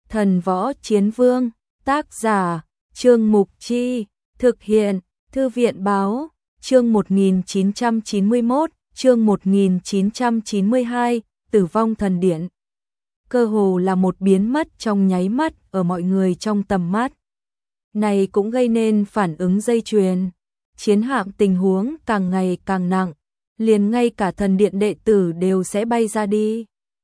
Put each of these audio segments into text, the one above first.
Thần Võ Chiến Vương, tác giả, Trương Mục Chi, thực hiện, Thư viện Báo, chương 1991, chương 1992, Tử vong thần điện. Cơ hồ là một biến mất trong nháy mắt ở mọi người trong tầm mắt. Này cũng gây nên phản ứng dây chuyền. Chiến hạm tình huống càng ngày càng nặng, liền ngay cả thần điện đệ tử đều sẽ bay ra đi.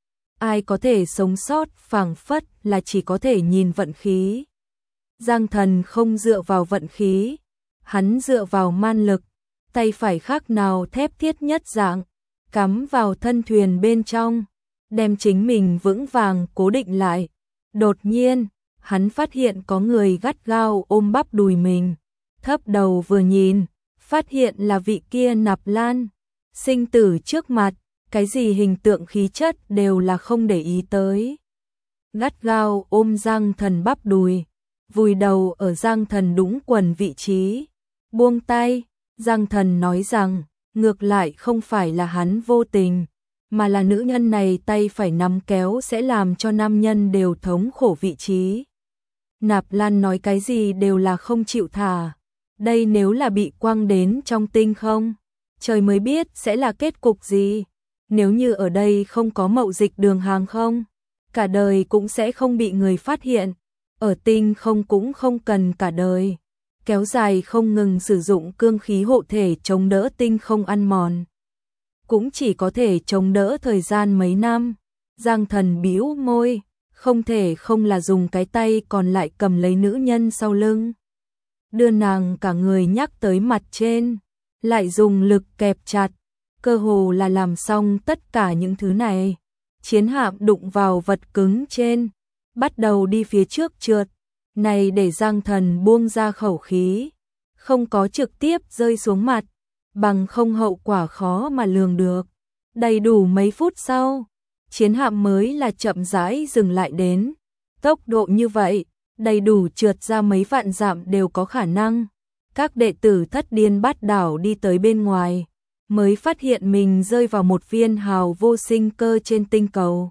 Ai có thể sống sót phảng phất là chỉ có thể nhìn vận khí. Giang Thần không dựa vào vận khí, hắn dựa vào man lực, tay phải khác nào thép thiết nhất dạng, cắm vào thân thuyền bên trong, đem chính mình vững vàng cố định lại. Đột nhiên, hắn phát hiện có người gắt gao ôm bắp đùi mình, thấp đầu vừa nhìn, phát hiện là vị kia Nạp Lan, sinh tử trước mặt, cái gì hình tượng khí chất đều là không để ý tới. Gắt gao ôm Giang Thần bắp đùi, vùi đầu ở Giang Thần đũng quần vị trí, buông tay. Giang Thần nói rằng, ngược lại không phải là hắn vô tình, mà là nữ nhân này tay phải nắm kéo sẽ làm cho nam nhân đều thống khổ vị trí. Nạp Lan nói cái gì đều là không chịu thả. Đây nếu là bị quăng đến trong tinh không, trời mới biết sẽ là kết cục gì. Nếu như ở đây không có mậu dịch đường hàng không, cả đời cũng sẽ không bị người phát hiện. Ở tinh không cũng không cần cả đời, kéo dài không ngừng sử dụng cương khí hộ thể chống đỡ tinh không ăn mòn, cũng chỉ có thể chống đỡ thời gian mấy năm. Giang Thần bĩu môi, không thể không là dùng cái tay còn lại cầm lấy nữ nhân sau lưng, đưa nàng cả người nhắc tới mặt trên, lại dùng lực kẹp chặt, cơ hồ là làm xong tất cả những thứ này. Chiến hạm đụng vào vật cứng trên, bắt đầu đi phía trước trượt, này để Giang Thần buông ra khẩu khí, không có trực tiếp rơi xuống mặt, bằng không hậu quả khó mà lường được. Đầy đủ mấy phút sau, chiến hạm mới là chậm rãi dừng lại đến. Tốc độ như vậy, đầy đủ trượt ra mấy vạn dặm đều có khả năng. Các đệ tử thất điên bát đảo đi tới bên ngoài, mới phát hiện mình rơi vào một viên hào vô sinh cơ trên tinh cầu.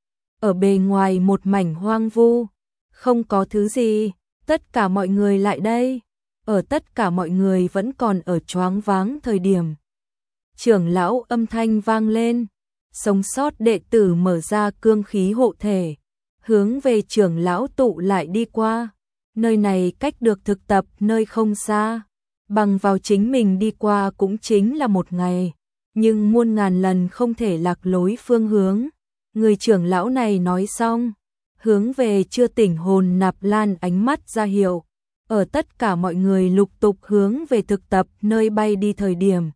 Ở bề ngoài một mảnh hoang vu, không có thứ gì, tất cả mọi người lại đây. Ở tất cả mọi người vẫn còn ở choáng váng thời điểm, trưởng lão âm thanh vang lên, sống sót đệ tử mở ra cương khí hộ thể, hướng về trưởng lão tụ lại đi qua. Nơi này cách được thực tập nơi không xa, bằng vào chính mình đi qua cũng chính là một ngày, nhưng muôn ngàn lần không thể lạc lối phương hướng. Người trưởng lão này nói xong, hướng về chưa tỉnh hồn Nạp Lan ánh mắt ra hiệu. Ở tất cả mọi người lục tục hướng về thực tập nơi bay đi thời điểm,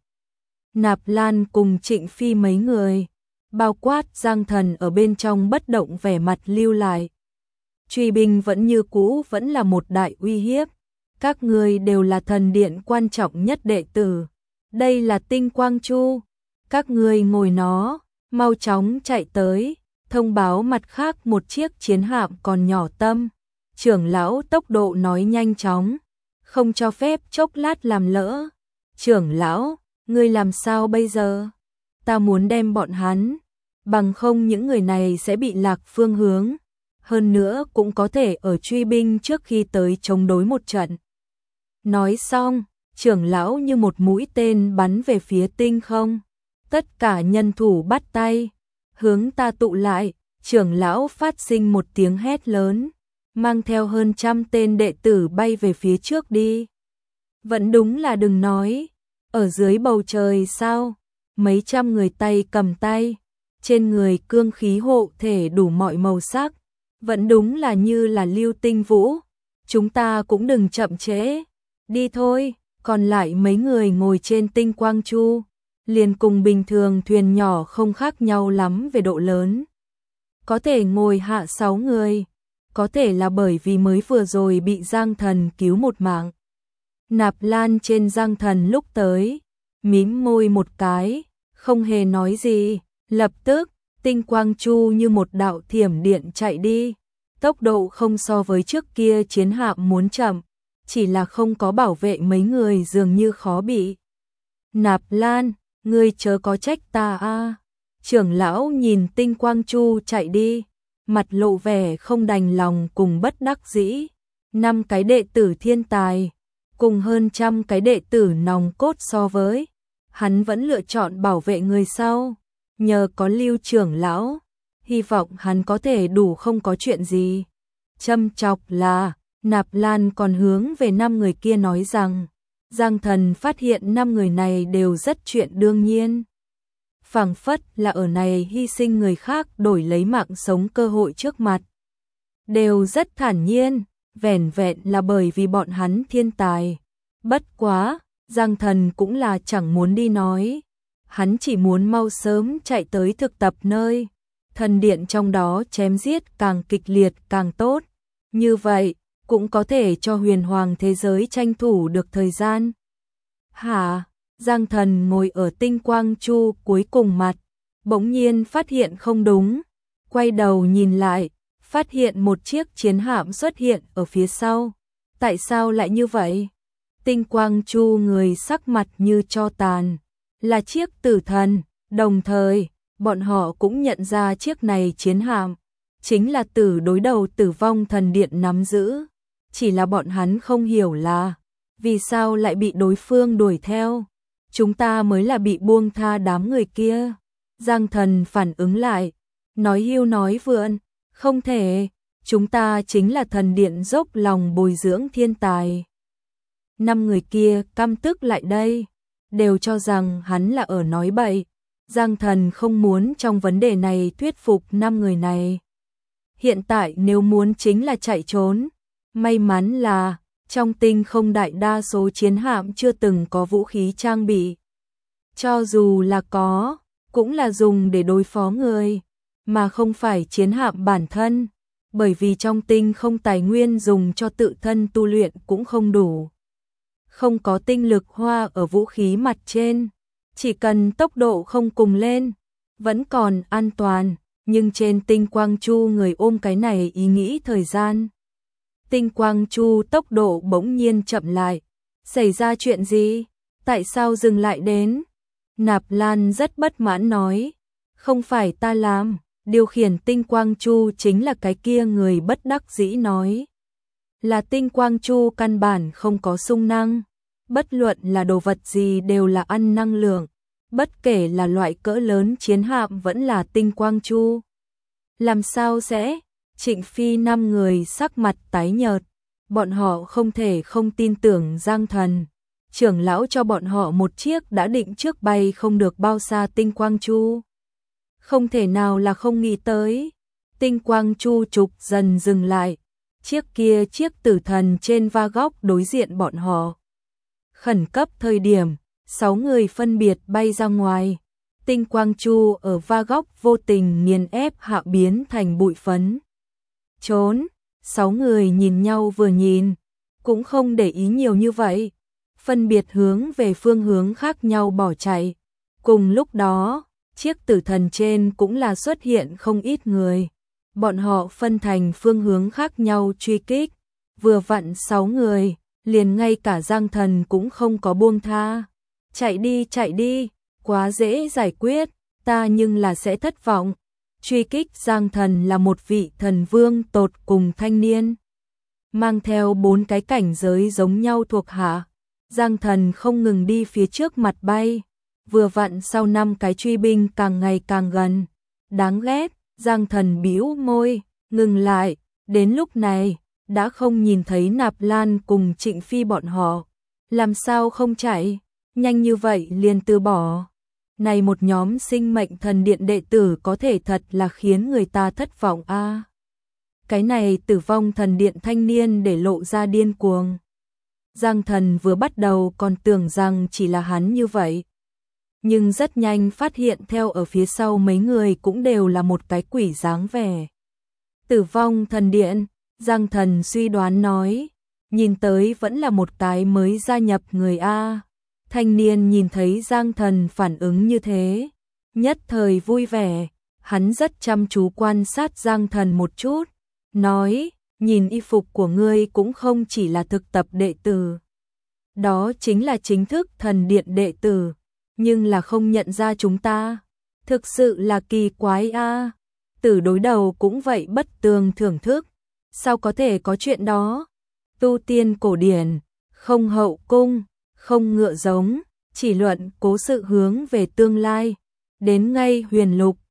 Nạp Lan cùng Trịnh Phi mấy người, bao quát Giang Thần ở bên trong bất động vẻ mặt lưu lại. Truy binh vẫn như cũ, vẫn là một đại uy hiếp. Các người đều là thần điện quan trọng nhất đệ tử. Đây là tinh quang chu. Các người ngồi nó, mau chóng chạy tới, thông báo mặt khác một chiếc chiến hạm còn nhỏ tâm. Trưởng lão tốc độ nói nhanh chóng, không cho phép chốc lát làm lỡ. Trưởng lão, ngươi làm sao bây giờ? Ta muốn đem bọn hắn, bằng không những người này sẽ bị lạc phương hướng. Hơn nữa cũng có thể ở truy binh trước khi tới chống đối một trận. Nói xong, trưởng lão như một mũi tên bắn về phía tinh không. Tất cả nhân thủ bắt tay, hướng ta tụ lại. Trưởng lão phát sinh một tiếng hét lớn, mang theo hơn 100 tên đệ tử bay về phía trước đi. Vẫn đúng là đừng nói, ở dưới bầu trời sao, mấy trăm người tay cầm tay, trên người cương khí hộ thể đủ mọi màu sắc, vẫn đúng là như là lưu tinh vũ. Chúng ta cũng đừng chậm trễ, đi thôi. Còn lại mấy người ngồi trên tinh quang chu, liền cùng bình thường thuyền nhỏ không khác nhau lắm về độ lớn. Có thể ngồi hạ 6 người, có thể là bởi vì mới vừa rồi bị Giang Thần cứu một mạng. Nạp Lan trên Giang Thần lúc tới, mím môi một cái, không hề nói gì, lập tức, tinh quang chu như một đạo thiểm điện chạy đi. Tốc độ không so với trước kia chiến hạm muốn chậm, chỉ là không có bảo vệ mấy người dường như khó bị. Nạp Lan, ngươi chớ có trách ta a. Trưởng lão nhìn tinh quang chu chạy đi, mặt lộ vẻ không đành lòng cùng bất đắc dĩ. 5 cái đệ tử thiên tài, cùng hơn trăm cái đệ tử nòng cốt so với, hắn vẫn lựa chọn bảo vệ người sau. Nhờ có Lưu trưởng lão, hy vọng hắn có thể đủ không có chuyện gì. Châm chọc là, Nạp Lan còn hướng về 5 người kia nói rằng, Giang Thần phát hiện 5 người này đều rất chuyện đương nhiên. Phảng phất là ở này hy sinh người khác đổi lấy mạng sống cơ hội trước mặt. Đều rất thản nhiên, vẻn vẹn là bởi vì bọn hắn thiên tài. Bất quá, Giang Thần cũng là chẳng muốn đi nói. Hắn chỉ muốn mau sớm chạy tới thực tập nơi. Thần điện trong đó chém giết càng kịch liệt càng tốt. Như vậy, cũng có thể cho huyền hoàng thế giới tranh thủ được thời gian. Hả? Giang Thần ngồi ở tinh quang chu cuối cùng mặt, bỗng nhiên phát hiện không đúng. Quay đầu nhìn lại, phát hiện một chiếc chiến hạm xuất hiện ở phía sau. Tại sao lại như vậy? Tinh quang chu người sắc mặt như tro tàn, là chiếc tử thần, đồng thời, bọn họ cũng nhận ra chiếc này chiến hạm, chính là tử đối đầu Tử Vong Thần Điện nắm giữ. Chỉ là bọn hắn không hiểu là, vì sao lại bị đối phương đuổi theo. Chúng ta mới là bị buông tha đám người kia. Giang Thần phản ứng lại, nói hưu nói vượn, không thể, chúng ta chính là thần điện dốc lòng bồi dưỡng thiên tài. 5 người kia căm tức lại đây, đều cho rằng hắn là ở nói bậy. Giang Thần không muốn trong vấn đề này thuyết phục 5 người này. Hiện tại nếu muốn chính là chạy trốn, may mắn là trong tinh không đại đa số chiến hạm chưa từng có vũ khí trang bị. Cho dù là có, cũng là dùng để đối phó người, mà không phải chiến hạm bản thân, bởi vì trong tinh không tài nguyên dùng cho tự thân tu luyện cũng không đủ. Không có tinh lực hoa ở vũ khí mặt trên, chỉ cần tốc độ không cùng lên, vẫn còn an toàn, nhưng trên tinh quang chu người ôm cái này ý nghĩ thời gian. Tinh quang chu tốc độ bỗng nhiên chậm lại. Xảy ra chuyện gì? Tại sao dừng lại đến? Nạp Lan rất bất mãn nói. Không phải ta làm, điều khiển tinh quang chu chính là cái kia người bất đắc dĩ nói. Là tinh quang chu căn bản không có xung năng. Bất luận là đồ vật gì đều là ăn năng lượng. Bất kể là loại cỡ lớn chiến hạm vẫn là tinh quang chu. Làm sao sẽ? Trịnh Phi 5 người sắc mặt tái nhợt, bọn họ không thể không tin tưởng Giang Thần. Trưởng lão cho bọn họ một chiếc đã định trước bay không được bao xa tinh quang chu. Không thể nào là không nghĩ tới. Tinh quang chu trục dần dừng lại, chiếc tử thần trên va góc đối diện bọn họ. Khẩn cấp thời điểm, 6 người phân biệt bay ra ngoài. Tinh quang chu ở va góc vô tình nghiền ép hạ biến thành bụi phấn. Trốn, 6 người nhìn nhau vừa nhìn, cũng không để ý nhiều như vậy, phân biệt hướng về phương hướng khác nhau bỏ chạy. Cùng lúc đó, chiếc tử thần trên cũng là xuất hiện không ít người, bọn họ phân thành phương hướng khác nhau truy kích, vừa vặn 6 người, liền ngay cả Giang Thần cũng không có buông tha. Chạy đi, quá dễ giải quyết, ta nhưng là sẽ thất vọng. Truy kích Giang Thần là một vị thần vương tột cùng thanh niên, mang theo 4 cái cảnh giới giống nhau thuộc hạ. Giang Thần không ngừng đi phía trước mặt bay, vừa vặn sau 5 cái truy binh càng ngày càng gần. Đáng ghét, Giang Thần bĩu môi, ngừng lại, đến lúc này, đã không nhìn thấy Nạp Lan cùng Trịnh Phi bọn họ. Làm sao không chạy, nhanh như vậy liền từ bỏ. Này một nhóm sinh mệnh thần điện đệ tử có thể thật là khiến người ta thất vọng a. Cái này Tử Vong Thần Điện thanh niên để lộ ra điên cuồng. Giang Thần vừa bắt đầu còn tưởng rằng chỉ là hắn như vậy, nhưng rất nhanh phát hiện theo ở phía sau mấy người cũng đều là một cái quỷ dáng vẻ. Tử Vong Thần Điện, Giang Thần suy đoán nói, nhìn tới vẫn là một cái mới gia nhập người a. Thanh niên nhìn thấy Giang Thần phản ứng như thế, nhất thời vui vẻ, hắn rất chăm chú quan sát Giang Thần một chút, nói, nhìn y phục của ngươi cũng không chỉ là thực tập đệ tử. Đó chính là chính thức thần điện đệ tử, nhưng là không nhận ra chúng ta. Thực sự là kỳ quái a. Tử đối đầu cũng vậy bất tường thưởng thức. Sao có thể có chuyện đó? Tu tiên cổ điển, không hậu cung, không ngựa giống, chỉ luận cố sự hướng về tương lai. Đến ngay huyền lục,